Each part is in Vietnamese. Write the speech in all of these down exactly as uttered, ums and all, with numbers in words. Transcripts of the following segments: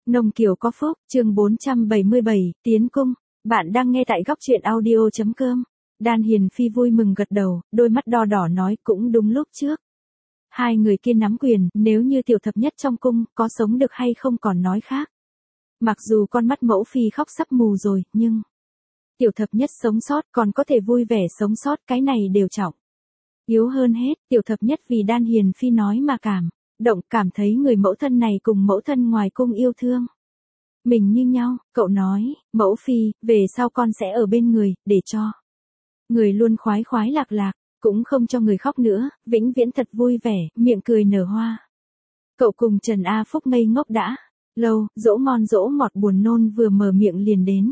Nông Kiều có phúc, chương bốn trăm bảy mươi bảy, tiến cung. Bạn đang nghe tại góc truyện audio.com. Đan Hiền Phi vui mừng gật đầu, đôi mắt đo đỏ nói cũng đúng lúc trước. Hai người kia nắm quyền, nếu như tiểu thập nhất trong cung, có sống được hay không còn nói khác. Mặc dù con mắt mẫu phi khóc sắp mù rồi, nhưng tiểu thập nhất sống sót còn có thể vui vẻ sống sót, cái này đều trọng. Yếu hơn hết, tiểu thập nhất vì Đan Hiền Phi nói mà cảm động, cảm thấy người mẫu thân này cùng mẫu thân ngoài cung yêu thương mình như nhau. Cậu nói, mẫu phi, về sau con sẽ ở bên người, để cho người luôn khoái khoái lạc lạc, cũng không cho người khóc nữa, vĩnh viễn thật vui vẻ, miệng cười nở hoa. Cậu cùng Trần A Phúc ngây ngốc đã lâu, dỗ ngon dỗ ngọt buồn nôn vừa mở miệng liền đến.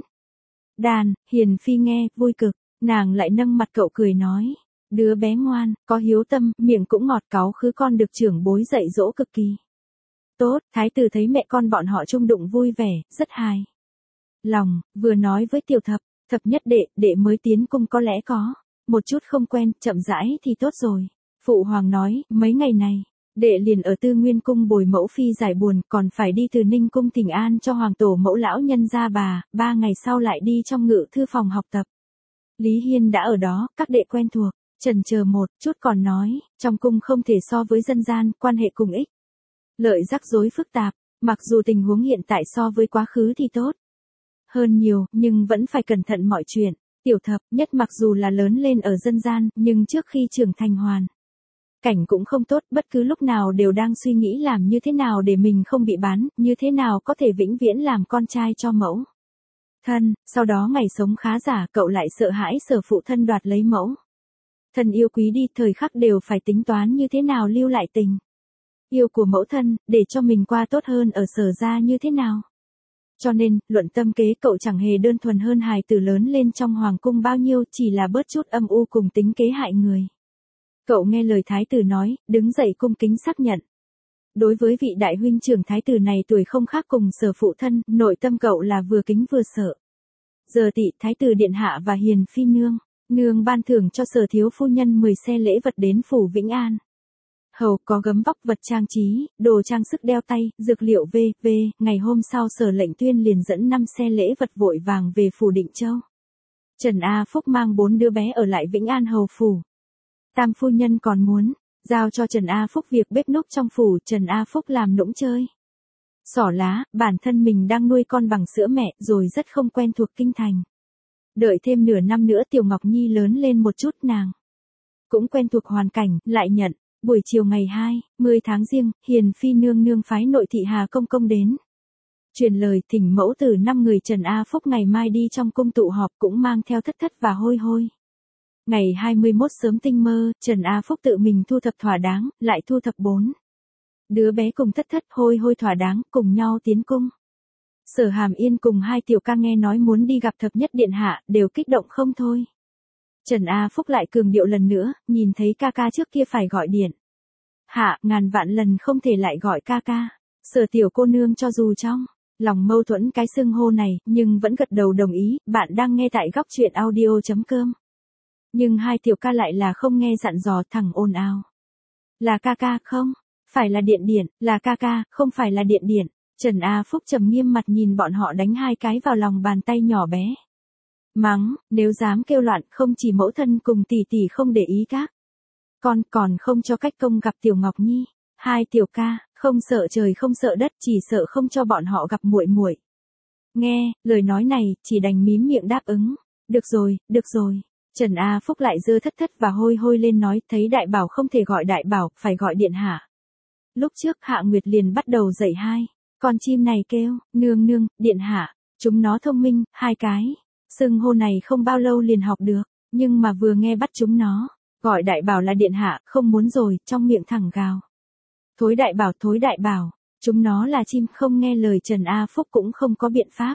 Đan Hiền Phi nghe, vui cực, nàng lại nâng mặt cậu cười nói. Đứa bé ngoan, có hiếu tâm, miệng cũng ngọt, cáu khứ con được trưởng bối dạy dỗ cực kỳ tốt. Thái tử thấy mẹ con bọn họ chung đụng vui vẻ, rất hài lòng, vừa nói với tiểu thập, thập nhất đệ, đệ mới tiến cung có lẽ có một chút không quen, chậm rãi thì tốt rồi. Phụ hoàng nói, mấy ngày này, đệ liền ở Tư Nguyên cung bồi mẫu phi giải buồn, còn phải đi từ Ninh cung thỉnh an cho hoàng tổ mẫu lão nhân gia bà, ba ngày sau lại đi trong ngự thư phòng học tập. Lý Hiên đã ở đó, các đệ quen thuộc. Chần chờ một chút còn nói, trong cung không thể so với dân gian, quan hệ cùng ích lợi rắc rối phức tạp, mặc dù tình huống hiện tại so với quá khứ thì tốt hơn nhiều, nhưng vẫn phải cẩn thận mọi chuyện. Tiểu thập nhất mặc dù là lớn lên ở dân gian, nhưng trước khi trưởng thành hoàn cảnh cũng không tốt, bất cứ lúc nào đều đang suy nghĩ làm như thế nào để mình không bị bán, như thế nào có thể vĩnh viễn làm con trai cho mẫu thân. Sau đó ngày sống khá giả, cậu lại sợ hãi sở phụ thân đoạt lấy mẫu thân yêu quý đi, thời khắc đều phải tính toán như thế nào lưu lại tình yêu của mẫu thân, để cho mình qua tốt hơn ở Sở gia như thế nào. Cho nên, luận tâm kế cậu chẳng hề đơn thuần hơn hài tử lớn lên trong hoàng cung bao nhiêu, chỉ là bớt chút âm u cùng tính kế hại người. Cậu nghe lời thái tử nói, đứng dậy cung kính xác nhận. Đối với vị đại huynh trưởng thái tử này tuổi không khác cùng Sở phụ thân, nội tâm cậu là vừa kính vừa sợ. Giờ tị thái tử điện hạ và Hiền Phi nương. Nương ban thưởng cho Sở thiếu phu nhân mười xe lễ vật đến phủ Vĩnh An. Hầu có gấm vóc vật trang trí, đồ trang sức đeo tay, dược liệu vân vân. Ngày hôm sau Sở lệnh tuyên liền dẫn năm xe lễ vật vội vàng về phủ Định Châu. Trần A Phúc mang bốn đứa bé ở lại Vĩnh An hầu phủ. Tam phu nhân còn muốn giao cho Trần A Phúc việc bếp núc trong phủ, Trần A Phúc làm nũng chơi xỏ lá, bản thân mình đang nuôi con bằng sữa mẹ rồi rất không quen thuộc kinh thành. Đợi thêm nửa năm nữa Tiểu Ngọc Nhi lớn lên một chút, nàng cũng quen thuộc hoàn cảnh, lại nhận. Buổi chiều ngày hai mươi tháng Giêng, Hiền Phi nương nương phái nội thị Hà Công Công đến truyền lời thỉnh mẫu tử năm người Trần A Phúc ngày mai đi trong cung tụ họp, cũng mang theo thất thất và hôi hôi. Ngày hai mươi mốt sớm tinh mơ, Trần A Phúc tự mình thu thập thỏa đáng, lại thu thập bốn đứa bé cùng thất thất hôi hôi thỏa đáng, cùng nhau tiến cung. Sở Hàm Yên cùng hai tiểu ca nghe nói muốn đi gặp thập nhất điện hạ, đều kích động không thôi. Trần A Phúc lại cường điệu lần nữa, nhìn thấy ca ca trước kia phải gọi điện hạ, ngàn vạn lần không thể lại gọi ca ca. Sở tiểu cô nương cho dù trong lòng mâu thuẫn cái xưng hô này, nhưng vẫn gật đầu đồng ý. Bạn đang nghe tại góc truyện audio.com. Nhưng hai tiểu ca lại là không nghe dặn dò, thẳng ồn ào. Là ca ca, không phải là điện điện, là ca ca, không phải là điện điện. Trần A Phúc trầm nghiêm mặt nhìn bọn họ đánh hai cái vào lòng bàn tay nhỏ bé. Mắng, nếu dám kêu loạn, không chỉ mẫu thân cùng tỷ tỷ không để ý các con, còn không cho cách công gặp Tiểu Ngọc Nhi. Hai tiểu ca, không sợ trời không sợ đất, chỉ sợ không cho bọn họ gặp muội muội. Nghe lời nói này, chỉ đành mím miệng đáp ứng. Được rồi, được rồi. Trần A Phúc lại giơ thất thất và hôi hôi lên nói, thấy đại bảo không thể gọi đại bảo, phải gọi điện hạ. Lúc trước Hạ Nguyệt liền bắt đầu dạy hai con chim này kêu, nương nương, điện hạ. Chúng nó thông minh, hai cái xưng hô này không bao lâu liền học được, nhưng mà vừa nghe bắt chúng nó gọi đại bảo là điện hạ, không muốn rồi, trong miệng thẳng gào. Thối đại bảo, thối đại bảo, chúng nó là chim, không nghe lời. Trần A Phúc cũng không có biện pháp.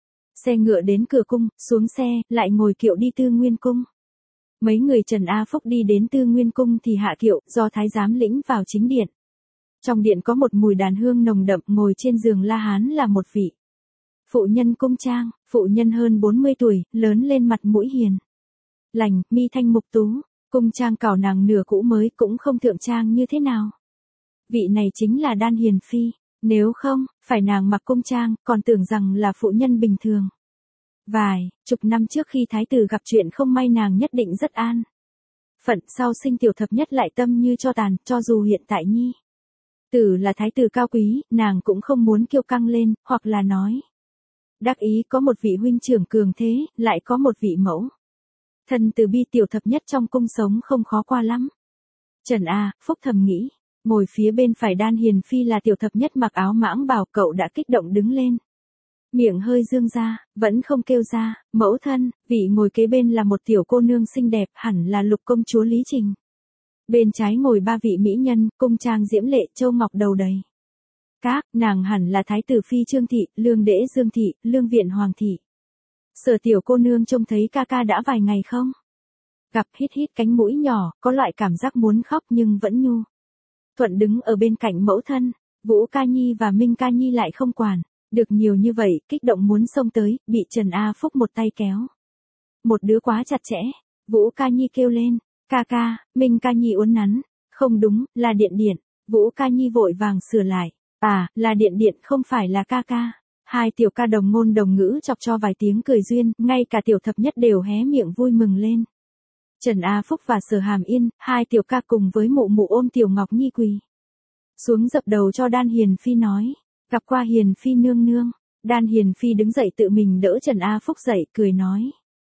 Xe ngựa đến cửa cung, xuống xe, lại ngồi kiệu đi Tư Nguyên cung. Mấy người Trần A Phúc đi đến Tư Nguyên cung thì hạ kiệu, do thái giám lĩnh vào chính điện. Trong điện có một mùi đàn hương nồng đậm, ngồi trên giường La Hán là một vị phụ nhân cung trang, phụ nhân hơn bốn mươi tuổi, lớn lên mặt mũi hiền lành, mi thanh mục tú, cung trang cào nàng nửa cũ mới, cũng không thượng trang như thế nào. Vị này chính là Đan Hiền Phi. Nếu không, phải nàng mặc cung trang, còn tưởng rằng là phụ nhân bình thường. Vài, chục năm trước khi thái tử gặp chuyện không may nàng nhất định rất an phận, sau sinh tiểu thập nhất lại tâm như cho tàn, cho dù hiện tại nhi tử là thái tử cao quý, nàng cũng không muốn kiêu căng lên, hoặc là nói đắc ý có một vị huynh trưởng cường thế, lại có một vị mẫu thân từ bi, tiểu thập nhất trong cung sống không khó qua lắm. Trần A, Phúc thầm nghĩ, ngồi phía bên phải Đan Hiền Phi là tiểu thập nhất mặc áo mãng bào, cậu đã kích động đứng lên. Miệng hơi dương ra, vẫn không kêu ra, mẫu thân, vị ngồi kế bên là một tiểu cô nương xinh đẹp, hẳn là Lục công chúa Lý Trình. Bên trái ngồi ba vị mỹ nhân, cung trang diễm lệ, châu ngọc đầu đầy. Các, nàng hẳn là thái tử phi Trương Thị, lương đễ Dương Thị, lương viện Hoàng Thị. Sở tiểu cô nương trông thấy ca ca đã vài ngày không? Gặp hít hít cánh mũi nhỏ, có loại cảm giác muốn khóc nhưng vẫn nhu thuận đứng ở bên cạnh mẫu thân. Vũ Ca Nhi và Minh Ca Nhi lại không quản được nhiều như vậy, kích động muốn xông tới, bị Trần A Phúc một tay kéo. Một đứa quá chặt chẽ. Vũ Ca Nhi kêu lên, ca ca. Minh Ca Nhi uốn nắn, không đúng, là Điện Điện. Vũ Ca Nhi vội vàng sửa lại, à, là Điện Điện, không phải là ca ca. Hai tiểu ca đồng ngôn đồng ngữ chọc cho vài tiếng cười duyên, ngay cả tiểu thập nhất đều hé miệng vui mừng lên. Trần A Phúc và Sở Hàm Yên, hai tiểu ca cùng với mụ mụ ôm tiểu Ngọc Nhi quỳ xuống dập đầu cho Đan Hiền Phi nói, gặp qua Hiền Phi nương nương. Đan Hiền Phi đứng dậy tự mình đỡ Trần A Phúc dậy, cười nói,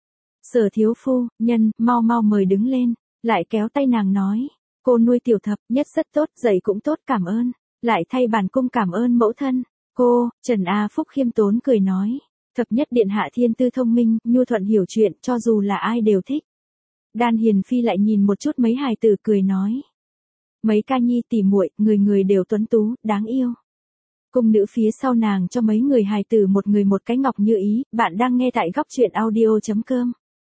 Sở thiếu phu nhân, mau mau mời đứng lên. Lại kéo tay nàng nói, cô nuôi tiểu thập nhất rất tốt, dạy cũng tốt, cảm ơn. Lại thay bản cung cảm ơn mẫu thân. Cô, Trần A Phúc khiêm tốn cười nói, thập nhất điện hạ thiên tư thông minh, nhu thuận hiểu chuyện, cho dù là ai đều thích. Đan Hiền Phi lại nhìn một chút mấy hài tử cười nói, mấy ca nhi tỉ muội, người người đều tuấn tú, đáng yêu. Cung nữ phía sau nàng cho mấy người hài tử một người một cái ngọc như ý. Bạn đang nghe tại góc truyện audio chấm com.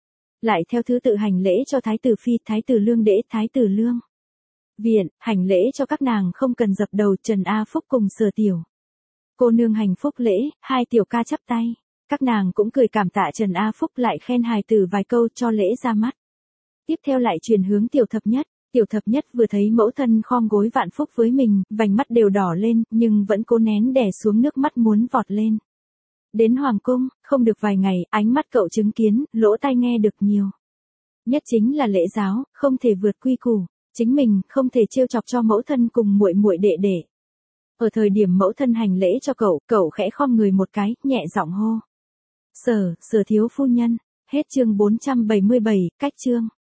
Lại theo thứ tự hành lễ cho thái tử phi, thái tử lương đễ, thái tử lương viện, hành lễ cho các nàng không cần dập đầu. Trần A Phúc cùng Sở tiểu cô nương hành phúc lễ, hai tiểu ca chắp tay. Các nàng cũng cười cảm tạ Trần A Phúc, lại khen hài tử vài câu cho lễ ra mắt. Tiếp theo lại truyền hướng tiểu thập nhất. Tiểu thập nhất vừa thấy mẫu thân khom gối vạn phúc với mình, vành mắt đều đỏ lên, nhưng vẫn cố nén đè xuống nước mắt muốn vọt lên. Đến hoàng cung, không được vài ngày, ánh mắt cậu chứng kiến, lỗ tai nghe được nhiều. Nhất chính là lễ giáo, không thể vượt quy củ. Chính mình không thể trêu chọc cho mẫu thân cùng muội muội đệ đệ. Ở thời điểm mẫu thân hành lễ cho cậu, cậu khẽ khom người một cái, nhẹ giọng hô, Sở, Sở thiếu phu nhân. Hết chương bốn trăm bảy mươi bảy, cách chương.